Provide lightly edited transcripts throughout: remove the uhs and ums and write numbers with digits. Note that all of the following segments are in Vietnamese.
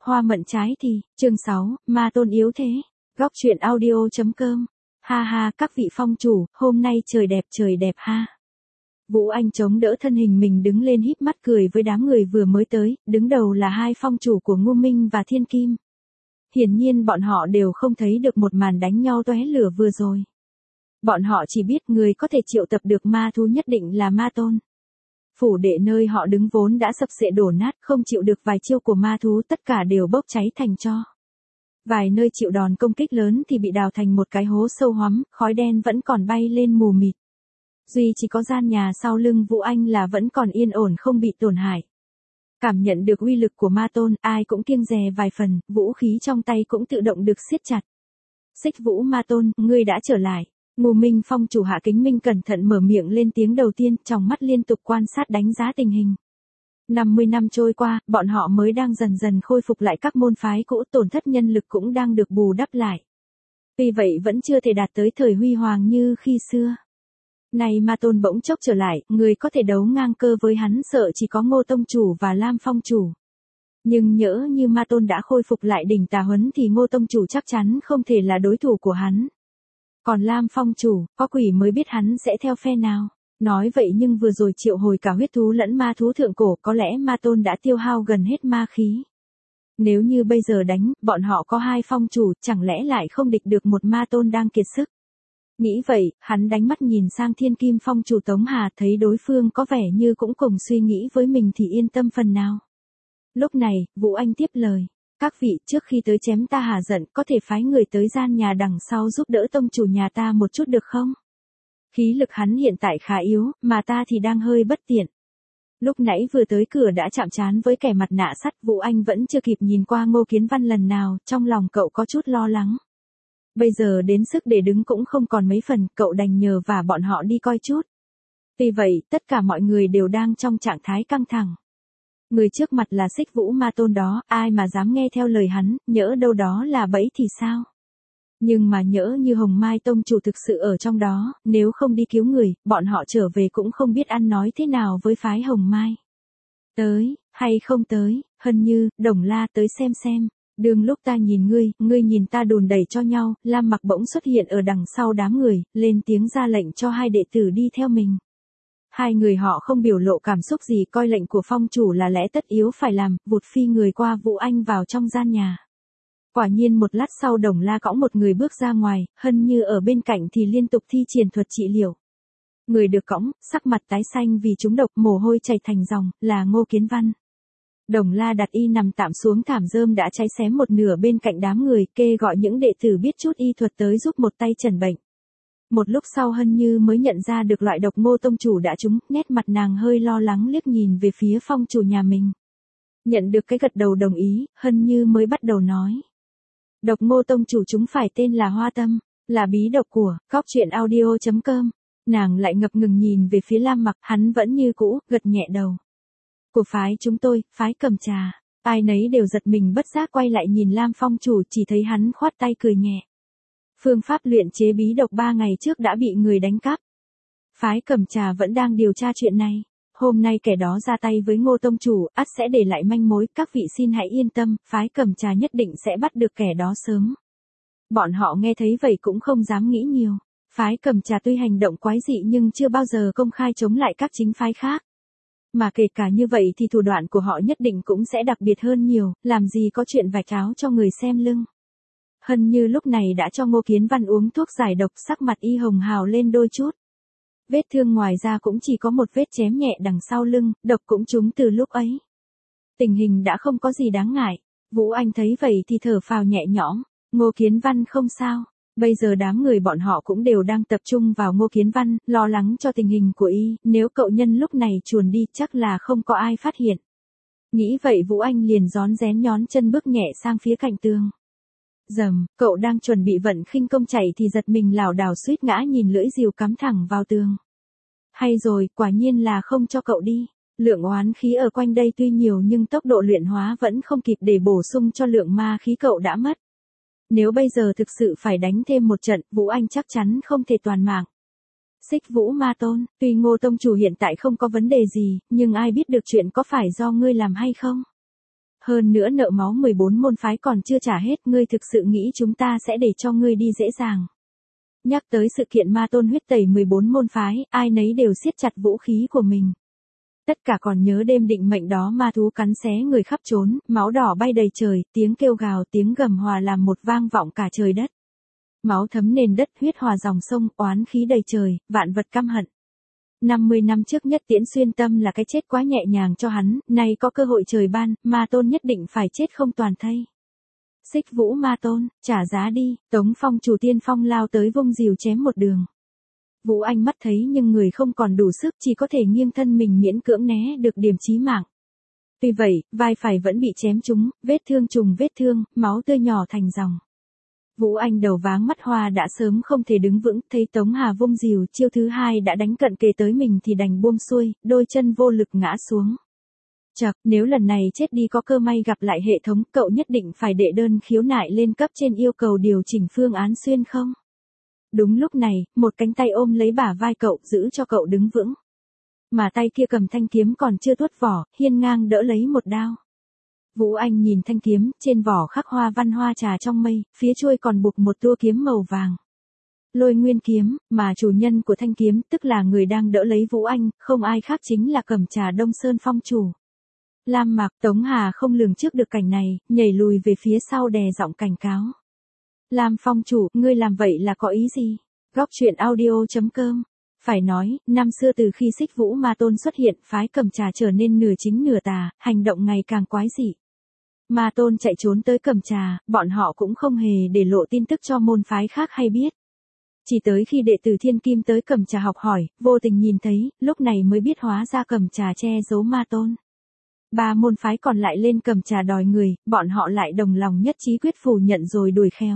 Hoa mận trái thì, chương 6, ma tôn yếu thế. Góc truyện audio.com. Ha ha, các vị phong chủ, hôm nay trời đẹp ha. Vũ Anh chống đỡ thân hình mình đứng lên híp mắt cười với đám người vừa mới tới, đứng đầu là hai phong chủ của Ngô Minh và Thiên Kim. Hiển nhiên bọn họ đều không thấy được một màn đánh nhau tóe lửa vừa rồi. Bọn họ chỉ biết người có thể triệu tập được ma thú nhất định là ma tôn. Phủ đệ nơi họ đứng vốn đã sập sệ đổ nát, không chịu được vài chiêu của ma thú, tất cả đều bốc cháy thành tro. Vài nơi chịu đòn công kích lớn thì bị đào thành một cái hố sâu hoắm, khói đen vẫn còn bay lên mù mịt. Duy chỉ có gian nhà sau lưng Vũ Anh là vẫn còn yên ổn không bị tổn hại. Cảm nhận được uy lực của ma tôn, ai cũng kiêng dè vài phần, vũ khí trong tay cũng tự động được siết chặt. Xích Vũ ma tôn, ngươi đã trở lại. Ngô Minh phong chủ Hạ Kính Minh cẩn thận mở miệng lên tiếng đầu tiên, trong mắt liên tục quan sát đánh giá tình hình. 50 năm trôi qua, bọn họ mới đang dần dần khôi phục lại các môn phái cũ, tổn thất nhân lực cũng đang được bù đắp lại. Vì vậy vẫn chưa thể đạt tới thời huy hoàng như khi xưa. Này ma tôn bỗng chốc trở lại, người có thể đấu ngang cơ với hắn sợ chỉ có Ngô Tông Chủ và Lam Phong Chủ. Nhưng nhỡ như ma tôn đã khôi phục lại đỉnh tà huấn thì Ngô Tông Chủ chắc chắn không thể là đối thủ của hắn. Còn Lam Phong Chủ, có quỷ mới biết hắn sẽ theo phe nào. Nói vậy nhưng vừa rồi triệu hồi cả huyết thú lẫn ma thú thượng cổ, có lẽ ma tôn đã tiêu hao gần hết ma khí. Nếu như bây giờ đánh, bọn họ có hai phong chủ, chẳng lẽ lại không địch được một ma tôn đang kiệt sức. Nghĩ vậy, hắn đánh mắt nhìn sang Thiên Kim phong chủ Tống Hà, thấy đối phương có vẻ như cũng cùng suy nghĩ với mình thì yên tâm phần nào. Lúc này, Vũ Anh tiếp lời. Các vị, trước khi tới chém ta hà giận, có thể phái người tới gian nhà đằng sau giúp đỡ tông chủ nhà ta một chút được không? Khí lực hắn hiện tại khá yếu, mà ta thì đang hơi bất tiện. Lúc nãy vừa tới cửa đã chạm trán với kẻ mặt nạ sắt, Vũ Anh vẫn chưa kịp nhìn qua Ngô Kiến Văn lần nào, trong lòng cậu có chút lo lắng. Bây giờ đến sức để đứng cũng không còn mấy phần, cậu đành nhờ vả bọn họ đi coi chút. Vì vậy, tất cả mọi người đều đang trong trạng thái căng thẳng. Người trước mặt là Xích Vũ ma tôn đó, ai mà dám nghe theo lời hắn, nhỡ đâu đó là bẫy thì sao? Nhưng mà nhỡ như Hồng Mai Tông Chủ thực sự ở trong đó, nếu không đi cứu người, bọn họ trở về cũng không biết ăn nói thế nào với phái Hồng Mai. Tới, hay không tới, Hân Như, Đồng La tới xem. Đương lúc ta nhìn ngươi nhìn ta đùn đẩy cho nhau, Lam Mặc bỗng xuất hiện ở đằng sau đám người, lên tiếng ra lệnh cho hai đệ tử đi theo mình. Hai người họ không biểu lộ cảm xúc gì, coi lệnh của phong chủ là lẽ tất yếu phải làm, vụt phi người qua Vũ Anh vào trong gian nhà. Quả nhiên một lát sau Đồng La cõng một người bước ra ngoài, Hân Như ở bên cạnh thì liên tục thi triển thuật trị liệu. Người được cõng, sắc mặt tái xanh vì trúng độc, mồ hôi chảy thành dòng, là Ngô Kiến Văn. Đồng La đặt y nằm tạm xuống thảm rơm đã cháy xém một nửa bên cạnh đám người, kê gọi những đệ tử biết chút y thuật tới giúp một tay trần bệnh. Một lúc sau Hân Như mới nhận ra được loại độc Ngô Tông Chủ đã trúng, nét mặt nàng hơi lo lắng liếc nhìn về phía phong chủ nhà mình. Nhận được cái gật đầu đồng ý, Hân Như mới bắt đầu nói. Độc Ngô Tông Chủ chúng phải tên là Hoa Tâm, là bí độc của Góc truyện audio.com. Nàng lại ngập ngừng nhìn về phía Lam Mặc, hắn vẫn như cũ, gật nhẹ đầu. Của phái chúng tôi, phái Cầm Trà. Ai nấy đều giật mình bất giác quay lại nhìn Lam Phong Chủ, chỉ thấy hắn khoát tay cười nhẹ. Phương pháp luyện chế bí độc 3 ngày trước đã bị người đánh cắp. Phái Cầm Trà vẫn đang điều tra chuyện này. Hôm nay kẻ đó ra tay với Ngô Tông Chủ, ắt sẽ để lại manh mối, các vị xin hãy yên tâm, phái Cầm Trà nhất định sẽ bắt được kẻ đó sớm. Bọn họ nghe thấy vậy cũng không dám nghĩ nhiều. Phái Cầm Trà tuy hành động quái dị nhưng chưa bao giờ công khai chống lại các chính phái khác. Mà kể cả như vậy thì thủ đoạn của họ nhất định cũng sẽ đặc biệt hơn nhiều, làm gì có chuyện vạch áo cho người xem lưng. Hân Như lúc này đã cho Ngô Kiến Văn uống thuốc giải độc, sắc mặt y hồng hào lên đôi chút. Vết thương ngoài ra cũng chỉ có một vết chém nhẹ đằng sau lưng, độc cũng trúng từ lúc ấy. Tình hình đã không có gì đáng ngại. Vũ Anh thấy vậy thì thở phào nhẹ nhõm. Ngô Kiến Văn không sao. Bây giờ đám người bọn họ cũng đều đang tập trung vào Ngô Kiến Văn, lo lắng cho tình hình của y, nếu cậu nhân lúc này chuồn đi chắc là không có ai phát hiện. Nghĩ vậy Vũ Anh liền rón rén nhón chân bước nhẹ sang phía cạnh tường. Dầm, cậu đang chuẩn bị vận khinh công chạy thì giật mình lảo đảo suýt ngã nhìn lưỡi rìu cắm thẳng vào tường. Hay rồi, quả nhiên là không cho cậu đi. Lượng oán khí ở quanh đây tuy nhiều nhưng tốc độ luyện hóa vẫn không kịp để bổ sung cho lượng ma khí cậu đã mất. Nếu bây giờ thực sự phải đánh thêm một trận, Vũ Anh chắc chắn không thể toàn mạng. Xích Vũ ma tôn, tuy Ngô Tông Chủ hiện tại không có vấn đề gì, nhưng ai biết được chuyện có phải do ngươi làm hay không? Hơn nữa nợ máu 14 môn phái còn chưa trả hết, ngươi thực sự nghĩ chúng ta sẽ để cho ngươi đi dễ dàng. Nhắc tới sự kiện ma tôn huyết tẩy 14 môn phái, ai nấy đều siết chặt vũ khí của mình. Tất cả còn nhớ đêm định mệnh đó ma thú cắn xé người khắp trốn, máu đỏ bay đầy trời, tiếng kêu gào tiếng gầm hòa làm một vang vọng cả trời đất. Máu thấm nền đất, huyết hòa dòng sông, oán khí đầy trời, vạn vật căm hận. 50 năm trước Nhất Tiễn xuyên tâm là cái chết quá nhẹ nhàng cho hắn, nay có cơ hội trời ban, ma tôn nhất định phải chết không toàn thây. Xích Vũ ma tôn, trả giá đi, Tống Phong chủ tiên phong lao tới vung rìu chém một đường. Vũ Anh mắt thấy nhưng người không còn đủ sức, chỉ có thể nghiêng thân mình miễn cưỡng né được điểm chí mạng. Tuy vậy, vai phải vẫn bị chém trúng, vết thương trùng vết thương, máu tươi nhỏ thành dòng. Vũ Anh đầu váng mắt hoa đã sớm không thể đứng vững, thấy Tống Hà vung rìu, chiêu thứ hai đã đánh cận kề tới mình thì đành buông xuôi, đôi chân vô lực ngã xuống. Chậc, nếu lần này chết đi có cơ may gặp lại hệ thống, cậu nhất định phải đệ đơn khiếu nại lên cấp trên yêu cầu điều chỉnh phương án xuyên không? Đúng lúc này, một cánh tay ôm lấy bả vai cậu, giữ cho cậu đứng vững. Mà tay kia cầm thanh kiếm còn chưa tuốt vỏ, hiên ngang đỡ lấy một đao. Vũ Anh nhìn thanh kiếm, trên vỏ khắc hoa văn hoa trà trong mây, phía chuôi còn buộc một tua kiếm màu vàng. Lôi Nguyên kiếm, mà chủ nhân của thanh kiếm, tức là người đang đỡ lấy Vũ Anh, không ai khác chính là Cẩm Trà Đông Sơn phong chủ. Lam Mạc, Tống Hà không lường trước được cảnh này, nhảy lùi về phía sau đè giọng cảnh cáo. Lam phong chủ, ngươi làm vậy là có ý gì? Góc truyện audio.com. Phải nói, năm xưa từ khi Xích Vũ ma tôn xuất hiện, phái Cẩm Trà trở nên nửa chính nửa tà, hành động ngày càng quái dị. Ma tôn chạy trốn tới Cẩm Trà, bọn họ cũng không hề để lộ tin tức cho môn phái khác hay biết. Chỉ tới khi đệ tử Thiên Kim tới Cẩm Trà học hỏi, vô tình nhìn thấy, lúc này mới biết hóa ra Cẩm Trà che giấu ma tôn. Ba môn phái còn lại lên Cẩm Trà đòi người, bọn họ lại đồng lòng nhất trí quyết phủ nhận rồi đuổi khéo.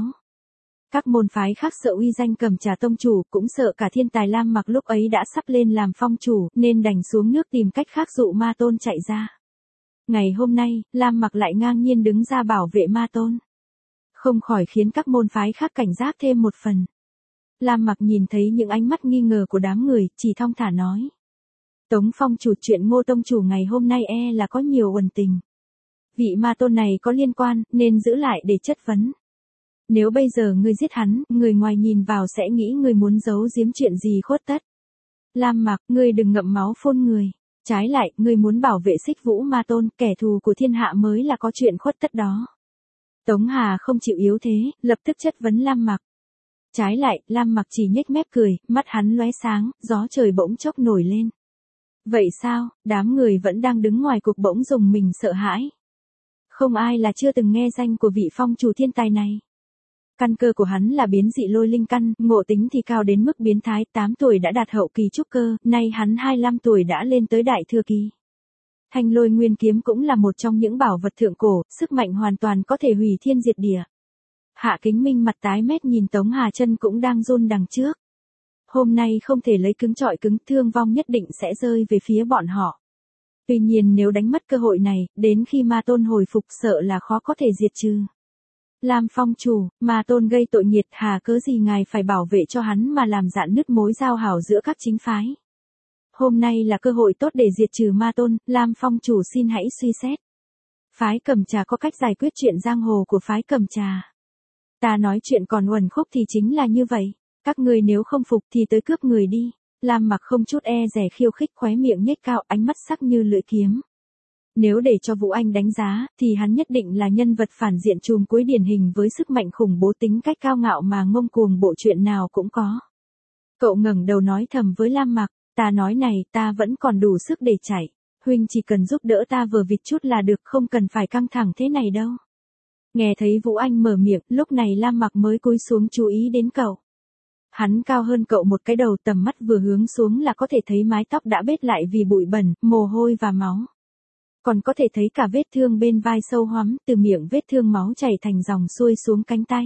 Các môn phái khác sợ uy danh Cẩm Trà tông chủ, cũng sợ cả thiên tài Lam Mặc lúc ấy đã sắp lên làm phong chủ, nên đành xuống nước tìm cách khác dụ ma tôn chạy ra. Ngày hôm nay, Lam Mặc lại ngang nhiên đứng ra bảo vệ ma tôn. Không khỏi khiến các môn phái khác cảnh giác thêm một phần. Lam Mặc nhìn thấy những ánh mắt nghi ngờ của đám người, chỉ thong thả nói. Tống phong chủ, chuyện Ngô tông chủ ngày hôm nay là có nhiều uẩn tình. Vị ma tôn này có liên quan, nên giữ lại để chất vấn. Nếu bây giờ ngươi giết hắn, người ngoài nhìn vào sẽ nghĩ ngươi muốn giấu giếm chuyện gì khuất tất. Lam Mặc, ngươi đừng ngậm máu phun người. Trái lại, ngươi muốn bảo vệ Xích Vũ ma tôn, kẻ thù của thiên hạ mới là có chuyện khuất tất đó. Tống Hà không chịu yếu thế, lập tức chất vấn Lam Mặc. Trái lại, Lam Mặc chỉ nhếch mép cười, mắt hắn lóe sáng, gió trời bỗng chốc nổi lên. Vậy sao, đám người vẫn đang đứng ngoài cuộc bỗng rùng mình sợ hãi. Không ai là chưa từng nghe danh của vị phong chủ thiên tài này. Căn cơ của hắn là biến dị lôi linh căn, ngộ tính thì cao đến mức biến thái, 8 tuổi đã đạt hậu kỳ trúc cơ, nay hắn 25 tuổi đã lên tới đại thừa kỳ. Thanh Lôi Nguyên kiếm cũng là một trong những bảo vật thượng cổ, sức mạnh hoàn toàn có thể hủy thiên diệt địa. Hạ Kính Minh mặt tái mét nhìn Tống Hà chân cũng đang run đằng trước. Hôm nay không thể lấy cứng trọi cứng, thương vong nhất định sẽ rơi về phía bọn họ. Tuy nhiên nếu đánh mất cơ hội này, đến khi ma tôn hồi phục sợ là khó có thể diệt trừ. Lam phong chủ, ma tôn gây tội nghiệt, hà cớ gì ngài phải bảo vệ cho hắn mà làm rạn nứt mối giao hảo giữa các chính phái. Hôm nay là cơ hội tốt để diệt trừ ma tôn, Lam phong chủ xin hãy suy xét. Phái Cẩm Trà có cách giải quyết chuyện giang hồ của phái Cẩm Trà. Ta nói chuyện còn uẩn khúc thì chính là như vậy, các ngươi nếu không phục thì tới cướp người đi. Lam Mặc không chút e dè khiêu khích, khóe miệng nhếch cao, ánh mắt sắc như lưỡi kiếm. Nếu để cho Vũ Anh đánh giá, thì hắn nhất định là nhân vật phản diện chùm cuối điển hình với sức mạnh khủng bố, tính cách cao ngạo mà ngông cuồng, bộ chuyện nào cũng có. Cậu ngẩng đầu nói thầm với Lam Mặc, ta nói này, ta vẫn còn đủ sức để chạy. Huynh chỉ cần giúp đỡ ta vừa vịt chút là được, không cần phải căng thẳng thế này đâu. Nghe thấy Vũ Anh mở miệng, lúc này Lam Mặc mới cúi xuống chú ý đến cậu. Hắn cao hơn cậu một cái đầu, tầm mắt vừa hướng xuống là có thể thấy mái tóc đã bết lại vì bụi bẩn, mồ hôi và máu. Còn có thể thấy cả vết thương bên vai sâu hoắm, từ miệng vết thương máu chảy thành dòng xuôi xuống cánh tay.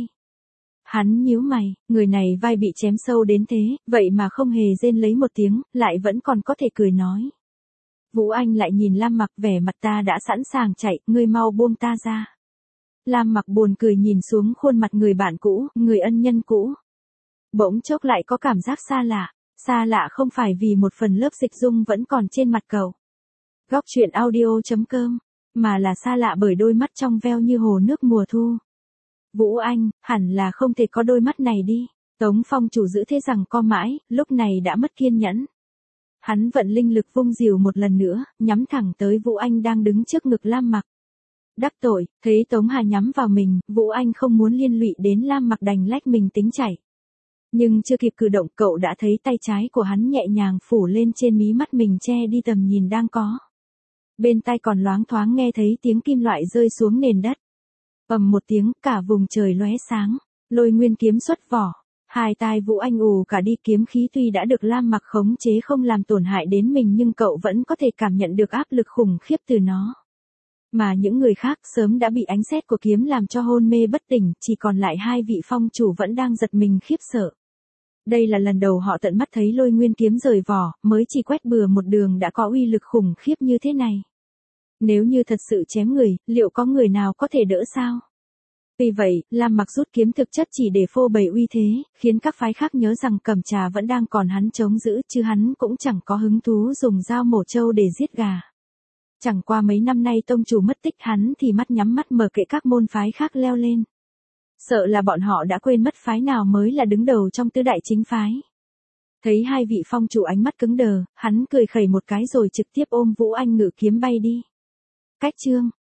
Hắn nhíu mày, người này vai bị chém sâu đến thế, vậy mà không hề rên lấy một tiếng, lại vẫn còn có thể cười nói. Vũ Anh lại nhìn Lam Mặc, vẻ mặt ta đã sẵn sàng chạy, ngươi mau buông ta ra. Lam Mặc buồn cười nhìn xuống khuôn mặt người bạn cũ, người ân nhân cũ. Bỗng chốc lại có cảm giác xa lạ không phải vì một phần lớp dịch dung vẫn còn trên mặt cậu. Góc truyện audio.com mà là xa lạ bởi đôi mắt trong veo như hồ nước mùa thu. Vũ Anh, hẳn là không thể có đôi mắt này đi. Tống Phong chủ giữ thế rằng co mãi, lúc này đã mất kiên nhẫn. Hắn vận linh lực vung rìu một lần nữa, nhắm thẳng tới Vũ Anh đang đứng trước ngực Lam Mặc. Đắc tội, thấy Tống Hà nhắm vào mình, Vũ Anh không muốn liên lụy đến Lam Mặc đành lách mình tính chạy. Nhưng chưa kịp cử động cậu đã thấy tay trái của hắn nhẹ nhàng phủ lên trên mí mắt mình che đi tầm nhìn đang có. Bên tai còn loáng thoáng nghe thấy tiếng kim loại rơi xuống nền đất. Ầm một tiếng, cả vùng trời lóe sáng, Lôi Nguyên kiếm xuất vỏ. Hai tai Vũ Anh ù cả đi, kiếm khí tuy đã được Lam Mặc khống chế không làm tổn hại đến mình nhưng cậu vẫn có thể cảm nhận được áp lực khủng khiếp từ nó. Mà những người khác sớm đã bị ánh sét của kiếm làm cho hôn mê bất tỉnh, chỉ còn lại hai vị phong chủ vẫn đang giật mình khiếp sợ. Đây là lần đầu họ tận mắt thấy Lôi Nguyên kiếm rời vỏ, mới chỉ quét bừa một đường đã có uy lực khủng khiếp như thế này. Nếu như thật sự chém người, liệu có người nào có thể đỡ sao? Vì vậy, Lam Mặc rút kiếm thực chất chỉ để phô bày uy thế, khiến các phái khác nhớ rằng Cẩm Trà vẫn đang còn hắn chống giữ, chứ hắn cũng chẳng có hứng thú dùng dao mổ trâu để giết gà. Chẳng qua mấy năm nay tông chủ mất tích, hắn thì mắt nhắm mắt mở kệ các môn phái khác leo lên. Sợ là bọn họ đã quên mất phái nào mới là đứng đầu trong tứ đại chính phái. Thấy hai vị phong chủ ánh mắt cứng đờ, hắn cười khẩy một cái rồi trực tiếp ôm Vũ Anh ngự kiếm bay đi. Cách chương